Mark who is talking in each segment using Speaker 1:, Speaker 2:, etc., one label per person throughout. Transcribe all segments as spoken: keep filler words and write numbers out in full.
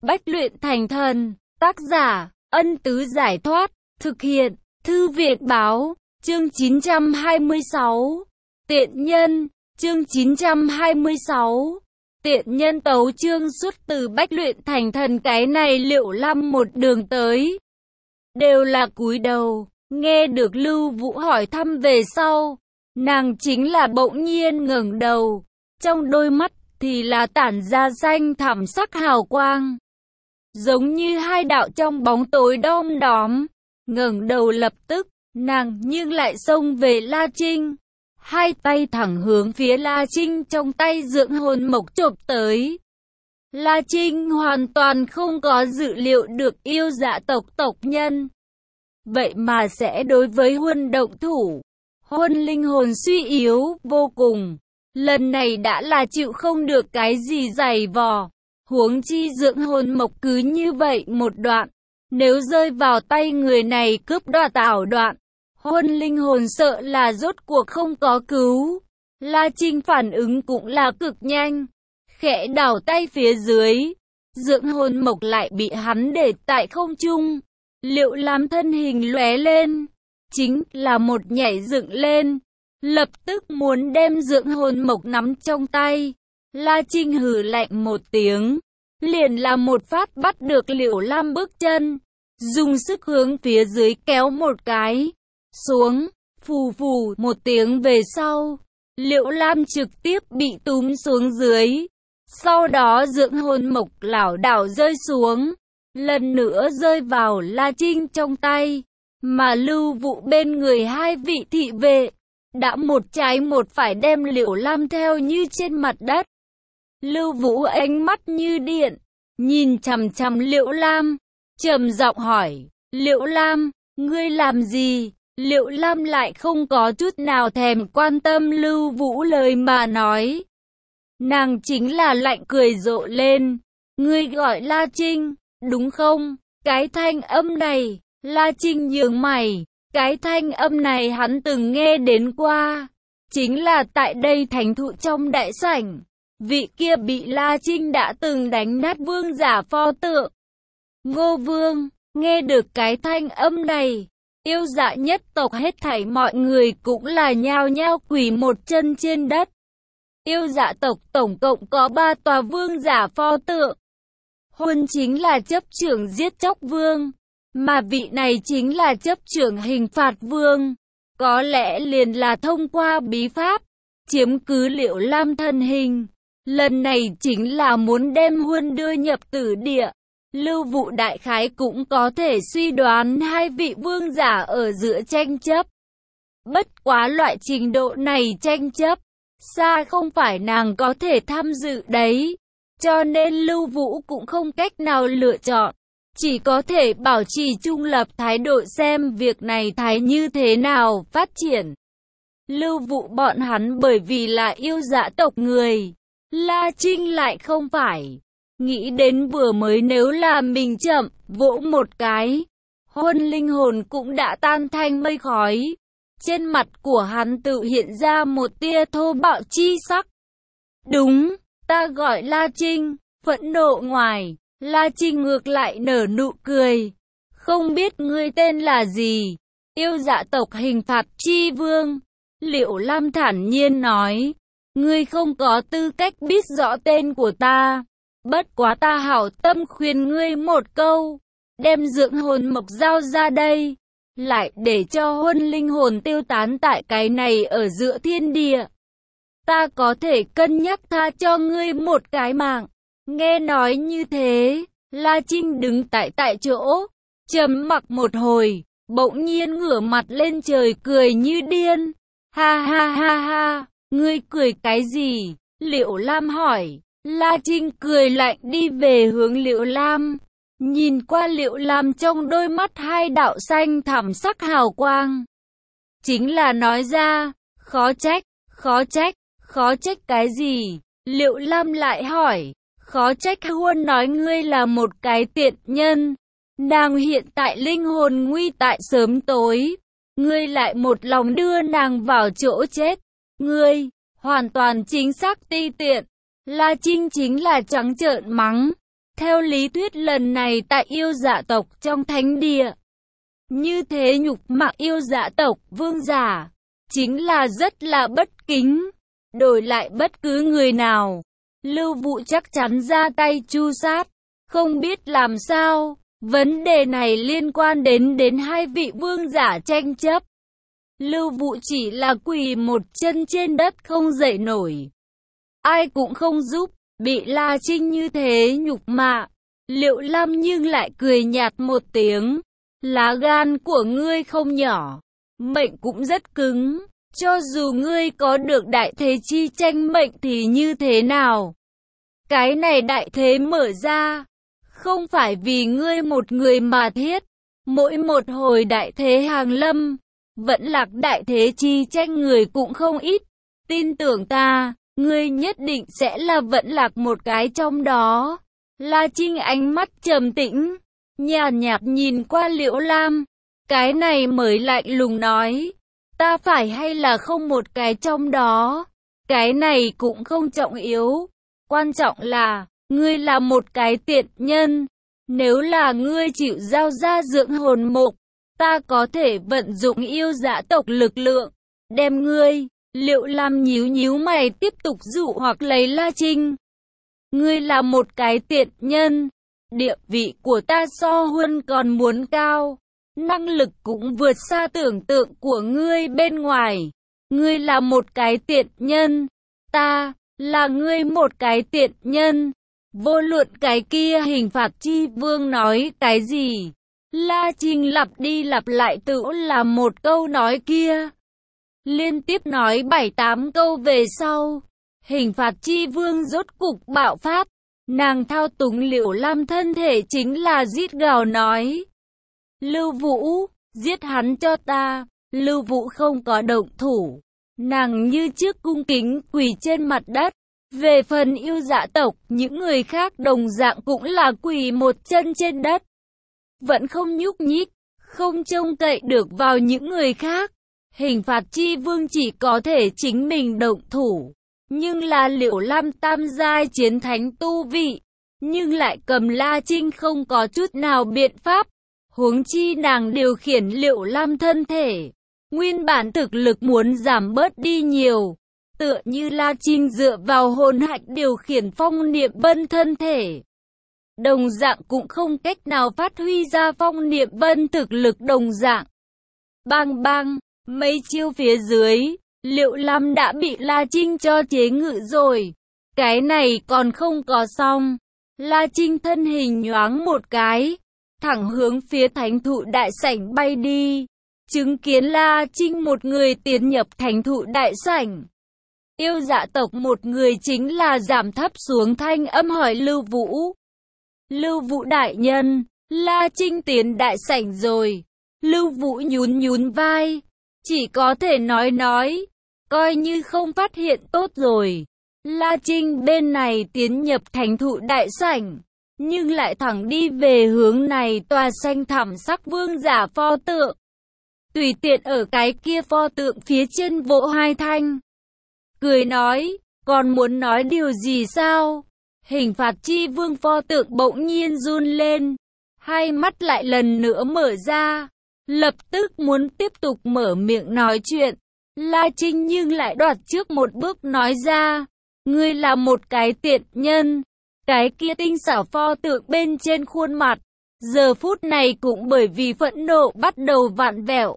Speaker 1: Bách luyện thành thần. Tác giả, Ân Tứ Giải Thoát. Thực hiện, Thư viện Báo. Chương chín trăm hai mươi sáu. Tiện nhân. Chương chín trăm hai mươi sáu. Tiện nhân tấu chương xuất từ Bách luyện thành thần. Cái này Liệu Lam một đường tới đều là cúi đầu. Nghe được Lưu Vũ hỏi thăm về sau, nàng chính là bỗng nhiên ngẩng đầu, trong đôi mắt thì là tản ra xanh thẳm sắc hào quang, giống như hai đạo trong bóng tối đom đóm. Ngẩng đầu lập tức, nàng nhưng lại xông về La Trinh, hai tay thẳng hướng phía La Trinh trong tay dưỡng hồn mộc chộp tới. La Trinh hoàn toàn không có dự liệu được yêu dạ tộc tộc nhân vậy mà sẽ đối với Huân động thủ. Huân linh hồn suy yếu vô cùng, lần này đã là chịu không được cái gì giày vò, huống chi dưỡng hồn mộc cứ như vậy một đoạn, nếu rơi vào tay người này cướp đoạt ảo đoạn, Huân linh hồn sợ là rốt cuộc không có cứu. La Trinh phản ứng cũng là cực nhanh, khẽ đảo tay phía dưới, dưỡng hồn mộc lại bị hắn để tại không trung. Liệu Lam thân hình lóe lên, chính là một nhảy dựng lên, lập tức muốn đem dưỡng hồn mộc nắm trong tay. La Trinh hừ lạnh một tiếng, liền là một phát bắt được Liệu Lam bước chân, dùng sức hướng phía dưới kéo một cái, xuống, phù phù một tiếng về sau, Liệu Lam trực tiếp bị túm xuống dưới, sau đó dưỡng hồn mộc lảo đảo rơi xuống, lần nữa rơi vào La Trinh trong tay, mà Lưu Vũ bên người hai vị thị vệ đã một trái một phải đem Liệu Lam theo như trên mặt đất. Lưu Vũ ánh mắt như điện, nhìn chằm chằm Liệu Lam, trầm giọng hỏi, Liệu Lam, ngươi làm gì? Liệu Lam lại không có chút nào thèm quan tâm Lưu Vũ lời mà nói. Nàng chính là lạnh cười rộ lên, ngươi gọi La Trinh, đúng không? Cái thanh âm này, La Trinh nhướng mày, cái thanh âm này hắn từng nghe đến qua, chính là tại đây thánh thụ trong đại sảnh, vị kia bị La Trinh đã từng đánh nát vương giả pho tượng. Ngô Vương, nghe được cái thanh âm này, yêu dạ nhất tộc hết thảy mọi người cũng là nhao nhao quỳ một chân trên đất. Yêu dạ tộc tổng cộng có ba tòa vương giả pho tượng. Huân chính là chấp trưởng giết chóc vương, mà vị này chính là chấp trưởng hình phạt vương. Có lẽ liền là thông qua bí pháp, chiếm cứ Liệu Lam thân hình. Lần này chính là muốn đem Huân đưa nhập tử địa. Lưu Vũ đại khái cũng có thể suy đoán hai vị vương giả ở giữa tranh chấp. Bất quá loại trình độ này tranh chấp, xa không phải nàng có thể tham dự đấy. Cho nên Lưu Vũ cũng không cách nào lựa chọn, chỉ có thể bảo trì trung lập thái độ xem việc này thái như thế nào phát triển. Lưu Vũ bọn hắn bởi vì là yêu dạ tộc người, La Trinh lại không phải. Nghĩ đến vừa mới nếu là mình chậm, vỗ một cái, Huân linh hồn cũng đã tan thành mây khói. Trên mặt của hắn tự hiện ra một tia thô bạo chi sắc. Đúng, ta gọi La Trinh, phẫn nộ ngoài, La Trinh ngược lại nở nụ cười. Không biết ngươi tên là gì? Yêu dạ tộc hình phạt chi vương. Liệu Lam thản nhiên nói, ngươi không có tư cách biết rõ tên của ta. Bất quá ta hảo tâm khuyên ngươi một câu, đem dưỡng hồn mộc giao ra đây, lại để cho Huân linh hồn tiêu tán tại cái này ở giữa thiên địa. Ta có thể cân nhắc tha cho ngươi một cái mạng. Nghe nói như thế, La Trinh đứng tại tại chỗ, trầm mặc một hồi, bỗng nhiên ngửa mặt lên trời cười như điên. Ha ha ha ha, ngươi cười cái gì? Liệu Lam hỏi. La Trinh cười lạnh đi về hướng Liệu Lam, nhìn qua Liệu Lam trong đôi mắt hai đạo xanh thẳm sắc hào quang. Chính là nói ra, khó trách, khó trách, khó trách cái gì? Liệu Lam lại hỏi, khó trách Huân nói ngươi là một cái tiện nhân. Nàng hiện tại linh hồn nguy tại sớm tối, ngươi lại một lòng đưa nàng vào chỗ chết. Ngươi, hoàn toàn chính xác ti tiện. La Trinh chính là trắng trợn mắng. Theo lý thuyết lần này tại yêu dạ tộc trong thánh địa, như thế nhục mạ yêu dạ tộc vương giả, chính là rất là bất kính. Đổi lại bất cứ người nào, Lưu Vụ chắc chắn ra tay tru sát. Không biết làm sao, vấn đề này liên quan đến đến hai vị vương giả tranh chấp. Lưu Vụ chỉ là quỳ một chân trên đất không dậy nổi. Ai cũng không giúp, bị La Trinh như thế nhục mạ. Liệu Lam nhưng lại cười nhạt một tiếng. Lá gan của ngươi không nhỏ, mệnh cũng rất cứng. Cho dù ngươi có được đại thế chi tranh mệnh thì như thế nào? Cái này đại thế mở ra, không phải vì ngươi một người mà thiết. Mỗi một hồi đại thế hàng lâm, vẫn lạc đại thế chi tranh người cũng không ít. Tin tưởng ta, ngươi nhất định sẽ là vẫn lạc một cái trong đó. La Trinh ánh mắt trầm tĩnh, nhàn nhạt nhìn qua Liễu Lam. Cái này mới lạnh lùng nói. Ta phải hay là không một cái trong đó, cái này cũng không trọng yếu. Quan trọng là, ngươi là một cái tiện nhân. Nếu là ngươi chịu giao ra dưỡng hồn mục, ta có thể vận dụng yêu dã tộc lực lượng, đem ngươi. Liệu Lam nhíu nhíu mày tiếp tục dụ hoặc lấy La Trinh. Ngươi là một cái tiện nhân, địa vị của ta so hơn còn muốn cao. Năng lực cũng vượt xa tưởng tượng của ngươi bên ngoài. Ngươi là một cái tiện nhân. Ta, là ngươi một cái tiện nhân. Vô luận cái kia hình phạt chi vương nói cái gì, La Trinh lặp đi lặp lại tự là một câu nói kia. Liên tiếp nói bảy tám câu về sau, hình phạt chi vương rốt cục bạo phát. Nàng thao túng Liễu Lam thân thể chính là rít gào nói. Lưu Vũ, giết hắn cho ta. Lưu Vũ không có động thủ. Nàng như trước cung kính quỳ trên mặt đất. Về phần yêu dạ tộc, những người khác đồng dạng cũng là quỳ một chân trên đất. Vẫn không nhúc nhích, không trông cậy được vào những người khác. Hình phạt chi vương chỉ có thể chính mình động thủ. Nhưng là Liễu Lam tam giai chiến thánh tu vị. Nhưng lại cầm La Trinh không có chút nào biện pháp. Huống chi nàng điều khiển Liễu Lam thân thể. Nguyên bản thực lực muốn giảm bớt đi nhiều. Tựa như La Trinh dựa vào hồn hạch điều khiển Phong Niệm Vân thân thể. Đồng dạng cũng không cách nào phát huy ra Phong Niệm Vân thực lực đồng dạng. Bang bang, mấy chiêu phía dưới, Liễu Lam đã bị La Trinh cho chế ngự rồi. Cái này còn không có xong. La Trinh thân hình nhoáng một cái, thẳng hướng phía thánh thụ đại sảnh bay đi. Chứng kiến La Trinh một người tiến nhập thánh thụ đại sảnh. Yêu dạ tộc một người chính là giảm thấp xuống thanh âm hỏi Lưu Vũ. Lưu Vũ đại nhân, La Trinh tiến đại sảnh rồi. Lưu Vũ nhún nhún vai, chỉ có thể nói nói, coi như không phát hiện tốt rồi. La Trinh bên này tiến nhập thánh thụ đại sảnh, nhưng lại thẳng đi về hướng này tòa xanh thẳm sắc vương giả pho tượng. Tùy tiện ở cái kia pho tượng phía trên vỗ hai thanh. Cười nói, còn muốn nói điều gì sao? Hình phạt chi vương pho tượng bỗng nhiên run lên. Hai mắt lại lần nữa mở ra. Lập tức muốn tiếp tục mở miệng nói chuyện. La Trinh nhưng lại đoạt trước một bước nói ra. Ngươi là một cái tiện nhân. Cái kia tinh xảo pho tượng bên trên khuôn mặt. Giờ phút này cũng bởi vì phẫn nộ bắt đầu vặn vẹo.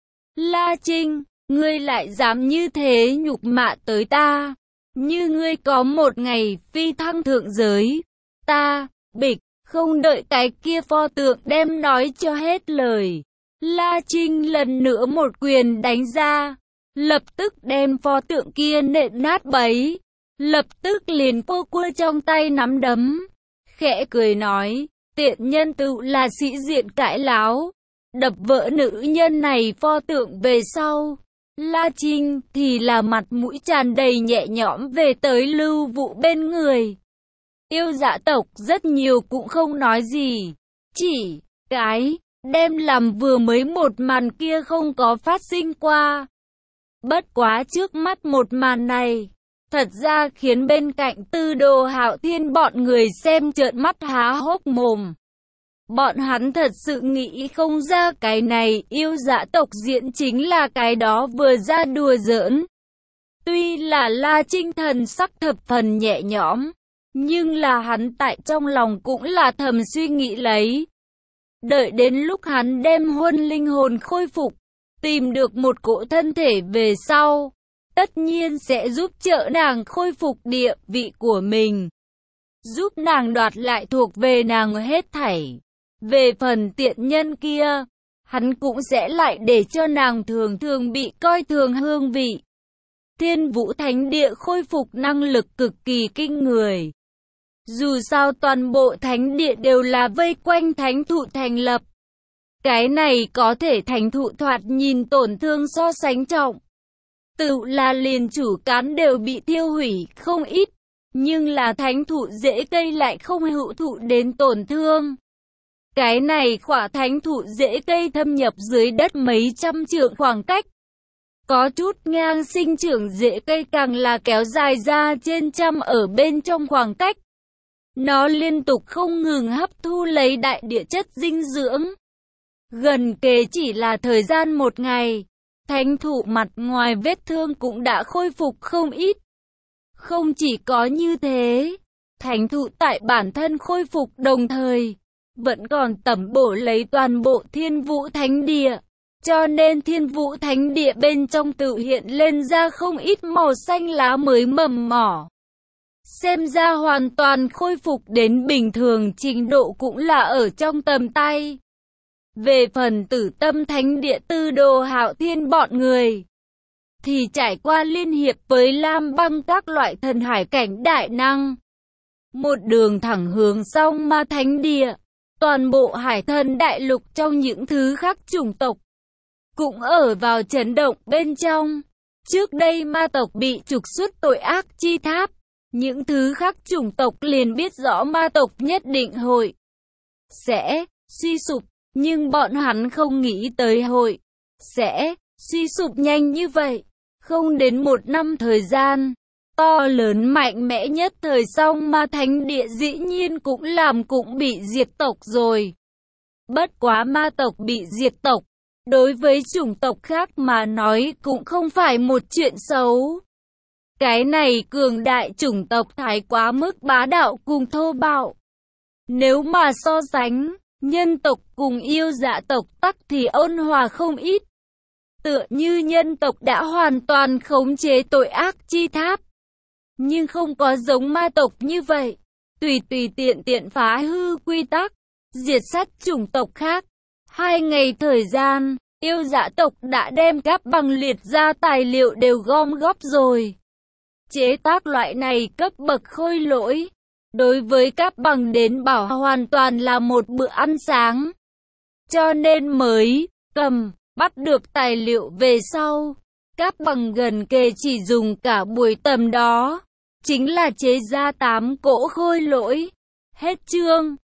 Speaker 1: La Trinh, ngươi lại dám như thế nhục mạ tới ta. Như ngươi có một ngày phi thăng thượng giới. Ta, bịch, không đợi cái kia pho tượng đem nói cho hết lời. La Trinh lần nữa một quyền đánh ra. Lập tức đem pho tượng kia nện nát bấy. Lập tức liền cô cua trong tay nắm đấm. Khẽ cười nói, tiện nhân tự là sĩ diện cãi láo. Đập vỡ nữ nhân này pho tượng về sau. La Trinh thì là mặt mũi tràn đầy nhẹ nhõm về tới Lưu Vũ bên người. Yêu dạ tộc rất nhiều cũng không nói gì. Chỉ cái đem làm vừa mới một màn kia không có phát sinh qua. Bất quá trước mắt một màn này, Thật ra khiến bên cạnh Tư Đồ Hạo Thiên bọn người xem trợn mắt há hốc mồm. Bọn hắn thật sự nghĩ không ra cái này yêu dã tộc diễn chính là cái đó vừa ra đùa giỡn. Tuy là La Trinh thần sắc thập phần nhẹ nhõm, nhưng là hắn tại trong lòng cũng là thầm suy nghĩ lấy. Đợi đến lúc hắn đem huân linh hồn khôi phục, tìm được một cỗ thân thể về sau, tất nhiên sẽ giúp trợ nàng khôi phục địa vị của mình, giúp nàng đoạt lại thuộc về nàng hết thảy. Về phần tiện nhân kia, hắn cũng sẽ lại để cho nàng thường thường bị coi thường hương vị. Thiên Vũ Thánh Địa khôi phục năng lực cực kỳ kinh người. Dù sao toàn bộ thánh địa đều là vây quanh thánh thụ thành lập. Cái này có thể thánh thụ thoạt nhìn tổn thương so sánh trọng. Tự là liền chủ cán đều bị tiêu hủy không ít, nhưng là thánh thụ rễ cây lại không hữu thụ đến tổn thương. Cái này khỏa thánh thụ rễ cây thâm nhập dưới đất mấy trăm trượng khoảng cách. Có chút ngang sinh trưởng rễ cây càng là kéo dài ra trên trăm ở bên trong khoảng cách. Nó liên tục không ngừng hấp thu lấy đại địa chất dinh dưỡng. Gần kề chỉ là thời gian một ngày, thánh thụ mặt ngoài vết thương cũng đã khôi phục không ít. Không chỉ có như thế, thánh thụ tại bản thân khôi phục đồng thời, vẫn còn tẩm bổ lấy toàn bộ Thiên Vũ Thánh Địa. Cho nên Thiên Vũ Thánh Địa bên trong tự hiện lên ra không ít màu xanh lá mới mầm mỏ. Xem ra hoàn toàn khôi phục đến bình thường trình độ cũng là ở trong tầm tay. Về phần Tử Tâm Thánh Địa Tư Đồ Hạo Thiên bọn người, thì trải qua liên hiệp với Lam Băng các loại thần hải cảnh đại năng, một đường thẳng hướng Song Ma Thánh Địa. Toàn bộ hải thần đại lục trong những thứ khác chủng tộc cũng ở vào chấn động bên trong. Trước đây ma tộc bị trục xuất tội ác chi tháp, những thứ khác chủng tộc liền biết rõ ma tộc nhất định hội sẽ suy sụp, nhưng bọn hắn không nghĩ tới hội sẽ suy sụp nhanh như vậy. Không đến một năm thời gian, to lớn mạnh mẽ nhất thời Song Ma Thánh Địa dĩ nhiên cũng làm cũng bị diệt tộc rồi. Bất quá ma tộc bị diệt tộc, đối với chủng tộc khác mà nói cũng không phải một chuyện xấu. Cái này cường đại chủng tộc thái quá mức bá đạo cùng thô bạo. Nếu mà so sánh, nhân tộc cùng yêu dã tộc tắc thì ôn hòa không ít. Tựa như nhân tộc đã hoàn toàn khống chế tội ác chi tháp, nhưng không có giống ma tộc như vậy, tùy tùy tiện tiện phá hư quy tắc, diệt sát chủng tộc khác. Hai ngày thời gian, yêu dã tộc đã đem các bằng liệt ra tài liệu đều gom góp rồi. Chế tác loại này cấp bậc khôi lỗi, đối với các bằng đến bảo hoàn toàn là một bữa ăn sáng. Cho nên mới cầm, bắt được tài liệu về sau, các bằng gần kề chỉ dùng cả buổi tầm đó, chính là chế ra tám cỗ khôi lỗi. Hết chương.